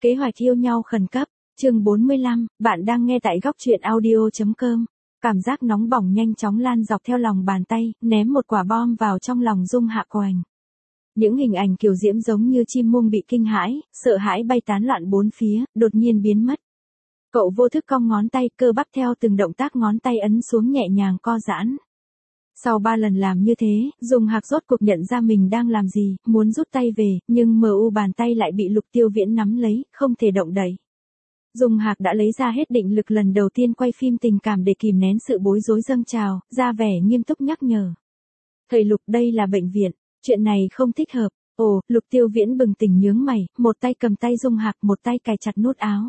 Kế hoạch yêu nhau khẩn cấp, chương 45, bạn đang nghe tại góc truyện audio.com. Cảm giác nóng bỏng nhanh chóng lan dọc theo lòng bàn tay, ném một quả bom vào trong lòng Dung Hạ Quỳnh. Những hình ảnh kiều diễm giống như chim muông bị kinh hãi, sợ hãi bay tán loạn bốn phía, đột nhiên biến mất. Cậu vô thức cong ngón tay, cơ bắp theo từng động tác ngón tay ấn xuống nhẹ nhàng co giãn. Sau 3 lần làm như thế, Dung Hạc rốt cuộc nhận ra mình đang làm gì, muốn rút tay về, nhưng bàn tay lại bị Lục Tiêu Viễn nắm lấy, không thể động đậy. Dung Hạc đã lấy ra hết định lực lần đầu tiên quay phim tình cảm để kìm nén sự bối rối dâng trào, ra vẻ nghiêm túc nhắc nhở. Thầy Lục, đây là bệnh viện, chuyện này không thích hợp. Ồ, Lục Tiêu Viễn bừng tỉnh nhướng mày, một tay cầm tay Dung Hạc, một tay cài chặt nút áo.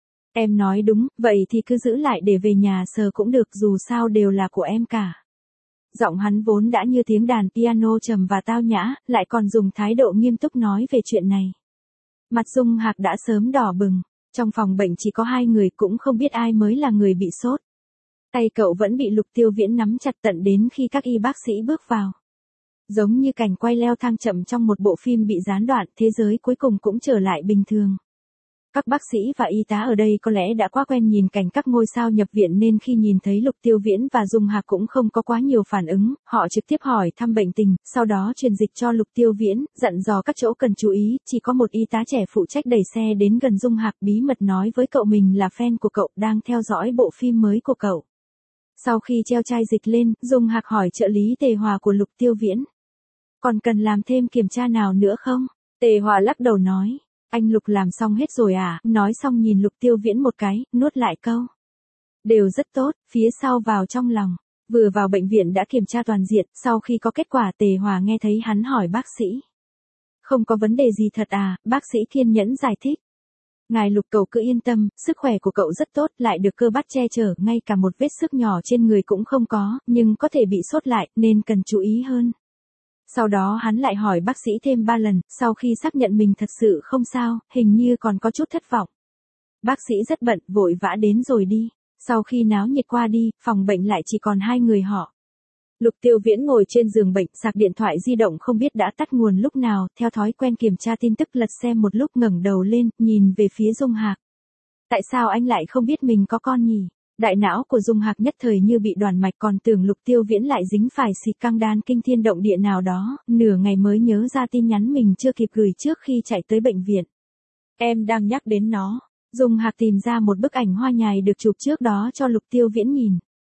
Em nói đúng, vậy thì cứ giữ lại để về nhà sờ cũng được, dù sao đều là của em cả. Giọng hắn vốn đã như tiếng đàn piano trầm và tao nhã, lại còn dùng thái độ nghiêm túc nói về chuyện này. Mặt Dung Hạc đã sớm đỏ bừng, trong phòng bệnh chỉ có 2 người, cũng không biết ai mới là người bị sốt. Tay cậu vẫn bị Lục Tiêu Viễn nắm chặt tận đến khi các y bác sĩ bước vào. Giống như cảnh quay leo thang chậm trong một bộ phim bị gián đoạn, thế giới cuối cùng cũng trở lại bình thường. Các bác sĩ và y tá ở đây có lẽ đã quá quen nhìn cảnh các ngôi sao nhập viện nên khi nhìn thấy Lục Tiêu Viễn và Dung Hạc cũng không có quá nhiều phản ứng, họ trực tiếp hỏi thăm bệnh tình, sau đó truyền dịch cho Lục Tiêu Viễn, dặn dò các chỗ cần chú ý, chỉ có một y tá trẻ phụ trách đẩy xe đến gần Dung Hạc, bí mật nói với cậu mình là fan của cậu, đang theo dõi bộ phim mới của cậu. Sau khi treo chai dịch lên, Dung Hạc hỏi trợ lý Tề Hòa của Lục Tiêu Viễn. Còn cần làm thêm kiểm tra nào nữa không? Tề Hòa lắc đầu nói. Anh Lục làm xong hết rồi à? Nói xong nhìn Lục Tiêu Viễn một cái, nuốt lại câu. Đều rất tốt, phía sau vào trong lòng. Vừa vào bệnh viện đã kiểm tra toàn diện, sau khi có kết quả Tề Hòa nghe thấy hắn hỏi bác sĩ. Không có vấn đề gì thật à? Bác sĩ kiên nhẫn giải thích. Ngài Lục, cậu cứ yên tâm, sức khỏe của cậu rất tốt, lại được cơ bắp che chở, ngay cả một vết xước nhỏ trên người cũng không có, nhưng có thể bị sốt lại, nên cần chú ý hơn. Sau đó hắn lại hỏi bác sĩ thêm 3 lần, sau khi xác nhận mình thật sự không sao, hình như còn có chút thất vọng. Bác sĩ rất bận, vội vã đến rồi đi. Sau khi náo nhiệt qua đi, phòng bệnh lại chỉ còn 2 người họ. Lục Tiêu Viễn ngồi trên giường bệnh, sạc điện thoại di động không biết đã tắt nguồn lúc nào, theo thói quen kiểm tra tin tức lật xem một lúc, ngẩng đầu lên, nhìn về phía Dung Hạc. Tại sao anh lại không biết mình có con nhỉ? Đại não của Dung Hạc nhất thời như bị đoàn mạch, còn tưởng Lục Tiêu Viễn lại dính phải xịt căng đan kinh thiên động địa nào đó, nửa ngày mới nhớ ra tin nhắn mình chưa kịp gửi trước khi chạy tới bệnh viện. Em đang nhắc đến nó. Dung Hạc tìm ra một bức ảnh hoa nhài được chụp trước đó cho Lục Tiêu Viễn nhìn.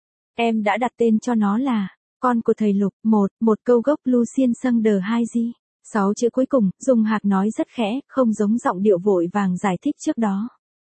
Em đã đặt tên cho nó là con của thầy Lục, một câu gốc Lucien Sung de 2G. 6 chữ cuối cùng, Dung Hạc nói rất khẽ, không giống giọng điệu vội vàng giải thích trước đó.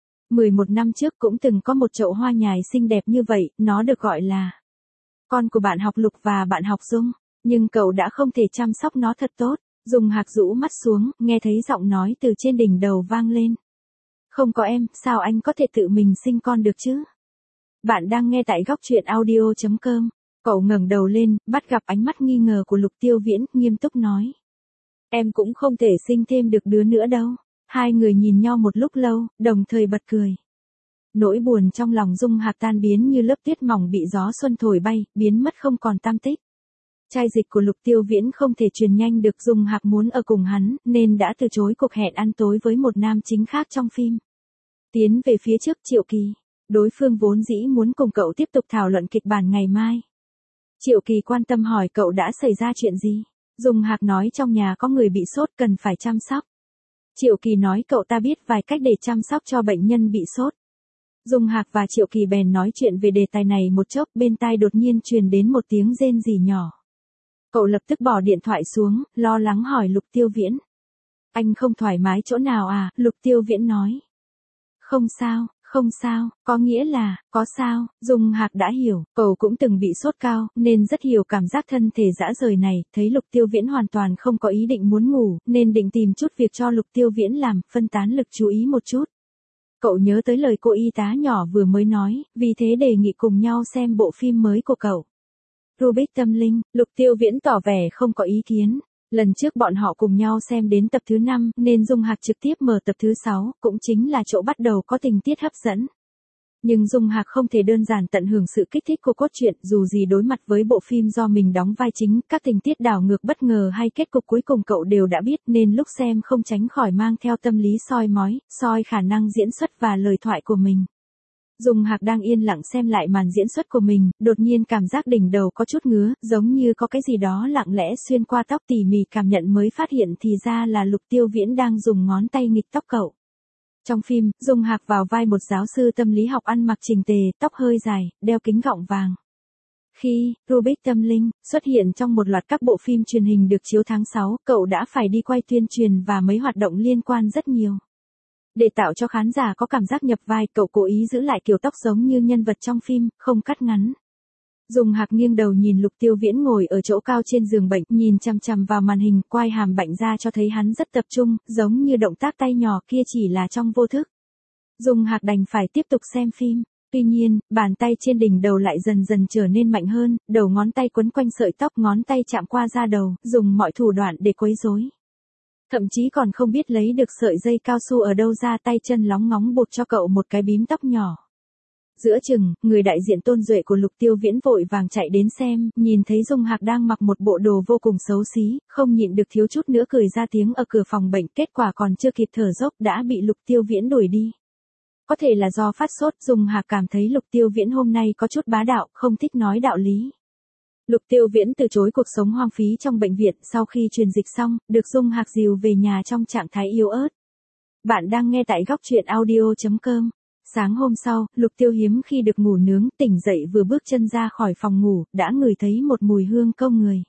11 năm trước cũng từng có một chậu hoa nhài xinh đẹp như vậy, nó được gọi là con của bạn học Lục và bạn học Dung, nhưng cậu đã không thể chăm sóc nó thật tốt. Dung Hạc rũ mắt xuống, nghe thấy giọng nói từ trên đỉnh đầu vang lên. Không có em, sao anh có thể tự mình sinh con được chứ? Bạn đang nghe tại góc truyện audio.com. Cậu ngẩng đầu lên, bắt gặp ánh mắt nghi ngờ của Lục Tiêu Viễn, nghiêm túc nói. Em cũng không thể sinh thêm được đứa nữa đâu. 2 người nhìn nhau một lúc lâu, đồng thời bật cười. Nỗi buồn trong lòng Dung Hạc tan biến như lớp tuyết mỏng bị gió xuân thổi bay, biến mất không còn tăm tích. Chai dịch của Lục Tiêu Viễn không thể truyền nhanh được, Dung Hạc muốn ở cùng hắn, nên đã từ chối cuộc hẹn ăn tối với một nam chính khác trong phim. Tiến về phía trước Triệu Kỳ. Đối phương vốn dĩ muốn cùng cậu tiếp tục thảo luận kịch bản ngày mai. Triệu Kỳ quan tâm hỏi cậu đã xảy ra chuyện gì. Dung Hạc nói trong nhà có người bị sốt cần phải chăm sóc. Triệu Kỳ nói cậu ta biết vài cách để chăm sóc cho bệnh nhân bị sốt. Dung Hạc và Triệu Kỳ bèn nói chuyện về đề tài này một chốc, bên tai đột nhiên truyền đến một tiếng rên rỉ nhỏ. Cậu lập tức bỏ điện thoại xuống, lo lắng hỏi Lục Tiêu Viễn. Anh không thoải mái chỗ nào à? Lục Tiêu Viễn nói. Không sao, có nghĩa là, có sao. Dung Hạc đã hiểu, cậu cũng từng bị sốt cao, nên rất hiểu cảm giác thân thể rã rời này, thấy Lục Tiêu Viễn hoàn toàn không có ý định muốn ngủ, nên định tìm chút việc cho Lục Tiêu Viễn làm, phân tán lực chú ý một chút. Cậu nhớ tới lời cô y tá nhỏ vừa mới nói, vì thế đề nghị cùng nhau xem bộ phim mới của cậu. Rubik tâm linh, Lục Tiêu Viễn tỏ vẻ không có ý kiến. Lần trước bọn họ cùng nhau xem đến tập thứ 5, nên Dung Hạc trực tiếp mở tập thứ 6, cũng chính là chỗ bắt đầu có tình tiết hấp dẫn. Nhưng Dung Hạc không thể đơn giản tận hưởng sự kích thích của cốt truyện, dù gì đối mặt với bộ phim do mình đóng vai chính, các tình tiết đảo ngược bất ngờ hay kết cục cuối cùng cậu đều đã biết, nên lúc xem không tránh khỏi mang theo tâm lý soi mói, soi khả năng diễn xuất và lời thoại của mình. Dung Hạc đang yên lặng xem lại màn diễn xuất của mình, đột nhiên cảm giác đỉnh đầu có chút ngứa, giống như có cái gì đó lặng lẽ xuyên qua tóc, tỉ mỉ cảm nhận mới phát hiện thì ra là Lục Tiêu Viễn đang dùng ngón tay nghịch tóc cậu. Trong phim, Dung Hạc vào vai một giáo sư tâm lý học ăn mặc chỉnh tề, tóc hơi dài, đeo kính gọng vàng. Khi Rubik Tâm Linh xuất hiện trong một loạt các bộ phim truyền hình được chiếu tháng 6, cậu đã phải đi quay tuyên truyền và mấy hoạt động liên quan rất nhiều. Để tạo cho khán giả có cảm giác nhập vai, cậu cố ý giữ lại kiểu tóc giống như nhân vật trong phim, không cắt ngắn. Dung Hạc nghiêng đầu nhìn Lục Tiêu Viễn ngồi ở chỗ cao trên giường bệnh, nhìn chằm chằm vào màn hình, quai hàm bạnh ra cho thấy hắn rất tập trung, giống như động tác tay nhỏ kia chỉ là trong vô thức. Dung Hạc đành phải tiếp tục xem phim. Tuy nhiên, bàn tay trên đỉnh đầu lại dần dần trở nên mạnh hơn, đầu ngón tay quấn quanh sợi tóc, ngón tay chạm qua da đầu, dùng mọi thủ đoạn để quấy rối. Thậm chí còn không biết lấy được sợi dây cao su ở đâu ra, tay chân lóng ngóng buộc cho cậu một cái bím tóc nhỏ. Giữa chừng, người đại diện Tôn Duệ của Lục Tiêu Viễn vội vàng chạy đến xem, nhìn thấy Dung Hạc đang mặc một bộ đồ vô cùng xấu xí, không nhịn được thiếu chút nữa cười ra tiếng ở cửa phòng bệnh, kết quả còn chưa kịp thở dốc đã bị Lục Tiêu Viễn đuổi đi. Có thể là do phát sốt, Dung Hạc cảm thấy Lục Tiêu Viễn hôm nay có chút bá đạo, không thích nói đạo lý. Lục Tiêu Viễn từ chối cuộc sống hoang phí trong bệnh viện, sau khi truyền dịch xong, được Dung Hạc dìu về nhà trong trạng thái yếu ớt. Bạn đang nghe tại góc truyện audio.com. Sáng hôm sau, Lục Tiêu hiếm khi được ngủ nướng, tỉnh dậy vừa bước chân ra khỏi phòng ngủ, đã ngửi thấy một mùi hương công người.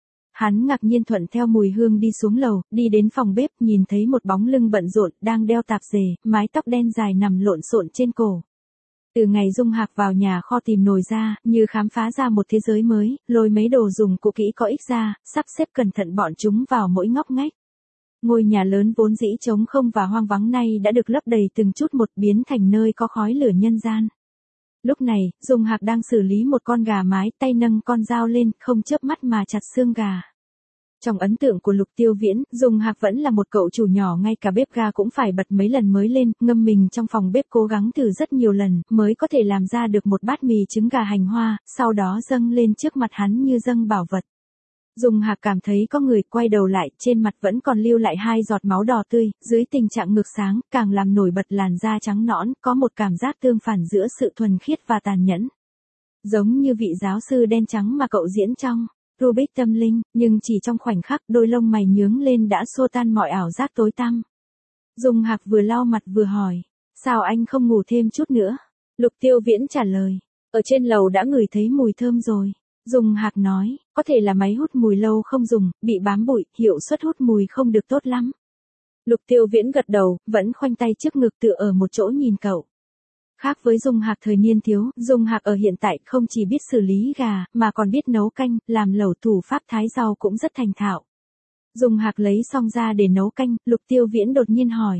Hắn ngạc nhiên thuận theo mùi hương đi xuống lầu, đi đến phòng bếp, nhìn thấy một bóng lưng bận rộn, đang đeo tạp dề, mái tóc đen dài nằm lộn xộn trên cổ. Từ ngày Dung Hạc vào nhà kho tìm nồi ra, như khám phá ra một thế giới mới, lôi mấy đồ dùng cũ kỹ có ích ra, sắp xếp cẩn thận bọn chúng vào mỗi ngóc ngách. Ngôi nhà lớn vốn dĩ trống không và hoang vắng nay đã được lấp đầy từng chút một, biến thành nơi có khói lửa nhân gian. Lúc này, Dung Hạc đang xử lý một con gà mái, tay nâng con dao lên, không chớp mắt mà chặt xương gà. Trong ấn tượng của Lục Tiêu Viễn, Dung Hạc vẫn là một cậu chủ nhỏ, ngay cả bếp ga cũng phải bật mấy lần mới lên, ngâm mình trong phòng bếp cố gắng thử rất nhiều lần, mới có thể làm ra được một bát mì trứng gà hành hoa, sau đó dâng lên trước mặt hắn như dâng bảo vật. Dung Hạc cảm thấy có người, quay đầu lại, trên mặt vẫn còn lưu lại 2 giọt máu đỏ tươi, dưới tình trạng ngược sáng, càng làm nổi bật làn da trắng nõn, có một cảm giác tương phản giữa sự thuần khiết và tàn nhẫn. Giống như vị giáo sư đen trắng mà cậu diễn trong Rubik Tâm Linh, nhưng chỉ trong khoảnh khắc, đôi lông mày nhướng lên đã xua tan mọi ảo giác tối tăm. Dung Hạc vừa lau mặt vừa hỏi, sao anh không ngủ thêm chút nữa? Lục Tiêu Viễn trả lời, ở trên lầu đã ngửi thấy mùi thơm rồi. Dung Hạc nói, có thể là máy hút mùi lâu không dùng, bị bám bụi, hiệu suất hút mùi không được tốt lắm. Lục Tiêu Viễn gật đầu, vẫn khoanh tay trước ngực tựa ở một chỗ nhìn cậu. Khác với Dung Hạc thời niên thiếu, Dung Hạc ở hiện tại không chỉ biết xử lý gà, mà còn biết nấu canh, làm lẩu, thủ pháp thái rau cũng rất thành thạo. Dung Hạc lấy xong ra để nấu canh, Lục Tiêu Viễn đột nhiên hỏi.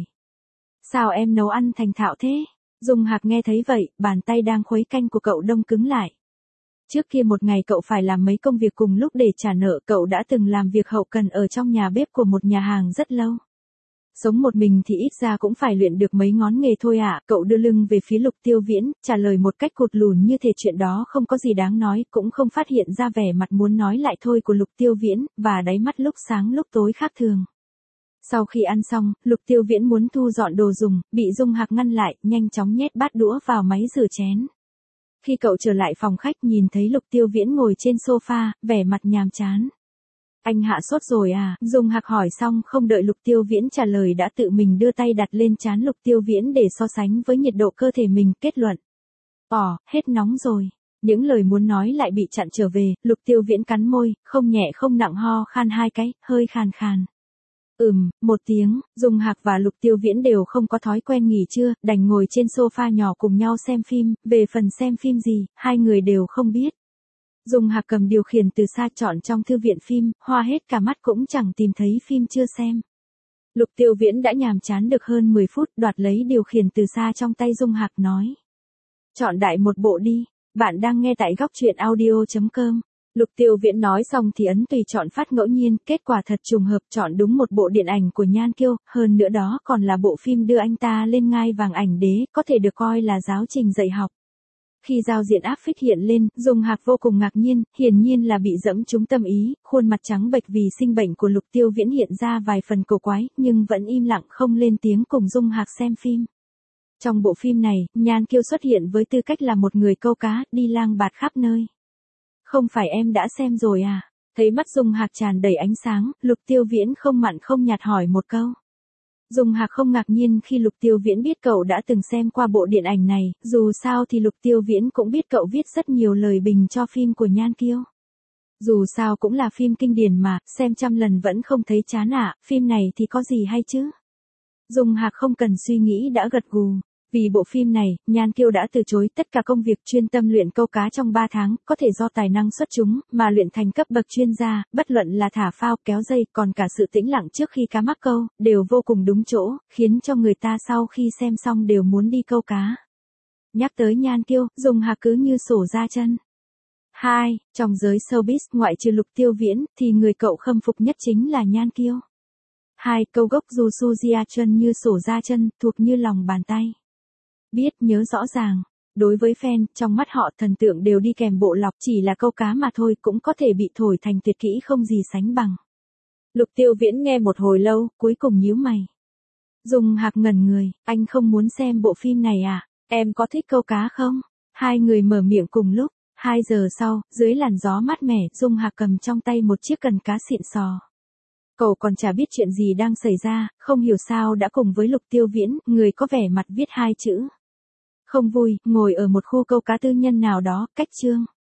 Sao em nấu ăn thành thạo thế? Dung Hạc nghe thấy vậy, bàn tay đang khuấy canh của cậu đông cứng lại. Trước kia một ngày cậu phải làm mấy công việc cùng lúc để trả nợ, cậu đã từng làm việc hậu cần ở trong nhà bếp của một nhà hàng rất lâu. Sống một mình thì ít ra cũng phải luyện được mấy ngón nghề thôi ạ. Cậu đưa lưng về phía Lục Tiêu Viễn, trả lời một cách cụt lùn như thể chuyện đó không có gì đáng nói, cũng không phát hiện ra vẻ mặt muốn nói lại thôi của Lục Tiêu Viễn, và đáy mắt lúc sáng lúc tối khác thường. Sau khi ăn xong, Lục Tiêu Viễn muốn thu dọn đồ dùng, bị Dung Hạc ngăn lại, nhanh chóng nhét bát đũa vào máy rửa chén. Khi cậu trở lại phòng khách nhìn thấy Lục Tiêu Viễn ngồi trên sofa, vẻ mặt nhàm chán. Anh hạ sốt rồi à? Dung Hạc hỏi xong không đợi Lục Tiêu Viễn trả lời đã tự mình đưa tay đặt lên trán Lục Tiêu Viễn để so sánh với nhiệt độ cơ thể mình, kết luận. Hết nóng rồi. Những lời muốn nói lại bị chặn trở về, Lục Tiêu Viễn cắn môi, không nhẹ không nặng ho khan 2 cái, hơi khàn khàn. Một tiếng, Dung Hạc và Lục Tiêu Viễn đều không có thói quen nghỉ trưa, đành ngồi trên sofa nhỏ cùng nhau xem phim, về phần xem phim gì, hai người đều không biết. Dung Hạc cầm điều khiển từ xa chọn trong thư viện phim, hoa hết cả mắt cũng chẳng tìm thấy phim chưa xem. Lục Tiêu Viễn đã nhàm chán được hơn 10 phút, đoạt lấy điều khiển từ xa trong tay Dung Hạc nói. Chọn đại một bộ đi, bạn đang nghe tại góc truyện audio.com. Lục Tiêu Viễn nói xong thì ấn tùy chọn phát ngẫu nhiên, kết quả thật trùng hợp chọn đúng một bộ điện ảnh của Nhan Kiêu, hơn nữa đó còn là bộ phim đưa anh ta lên ngai vàng ảnh đế, có thể được coi là giáo trình dạy học. Khi giao diện áp phích hiện lên, Dung Hạc vô cùng ngạc nhiên, hiển nhiên là bị dẫm trúng tâm ý, khuôn mặt trắng bệch vì sinh bệnh của Lục Tiêu Viễn hiện ra vài phần cổ quái, nhưng vẫn im lặng không lên tiếng cùng Dung Hạc xem phim. Trong bộ phim này, Nhan Kiêu xuất hiện với tư cách là một người câu cá, đi lang bạt khắp nơi. Không phải em đã xem rồi à? Thấy mắt Dung Hạc tràn đầy ánh sáng, Lục Tiêu Viễn không mặn không nhạt hỏi một câu. Dung Hạc không ngạc nhiên khi Lục Tiêu Viễn biết cậu đã từng xem qua bộ điện ảnh này, dù sao thì Lục Tiêu Viễn cũng biết cậu viết rất nhiều lời bình cho phim của Nhan Kiêu. Dù sao cũng là phim kinh điển mà, xem trăm lần vẫn không thấy chán ạ, phim này thì có gì hay chứ? Dung Hạc không cần suy nghĩ đã gật gù. Vì bộ phim này, Nhan Kiêu đã từ chối tất cả công việc chuyên tâm luyện câu cá trong 3 tháng, có thể do tài năng xuất chúng, mà luyện thành cấp bậc chuyên gia, bất luận là thả phao, kéo dây, còn cả sự tĩnh lặng trước khi cá mắc câu, đều vô cùng đúng chỗ, khiến cho người ta sau khi xem xong đều muốn đi câu cá. Nhắc tới Nhan Kiêu, Dung Hạc cứ như sổ ra chân. 2. Trong giới showbiz, ngoại trừ Lục Tiêu Viễn, thì người cậu khâm phục nhất chính là Nhan Kiêu. 2. Câu gốc dù su gia chân như sổ ra chân, thuộc như lòng bàn tay. Biết nhớ rõ ràng. Đối với fan, trong mắt họ thần tượng đều đi kèm bộ lọc, chỉ là câu cá mà thôi cũng có thể bị thổi thành tuyệt kỹ không gì sánh bằng. Lục Tiêu Viễn nghe một hồi lâu, cuối cùng nhíu mày. Dung Hạc ngẩn người, anh không muốn xem bộ phim này à? Em có thích câu cá không? Hai người mở miệng cùng lúc. 2 giờ sau, dưới làn gió mát mẻ, Dung Hạc cầm trong tay một chiếc cần cá xịn sò. Cậu còn chả biết chuyện gì đang xảy ra, không hiểu sao đã cùng với Lục Tiêu Viễn, người có vẻ mặt viết 2 chữ. Không vui, ngồi ở một khu câu cá tư nhân nào đó, cách Trương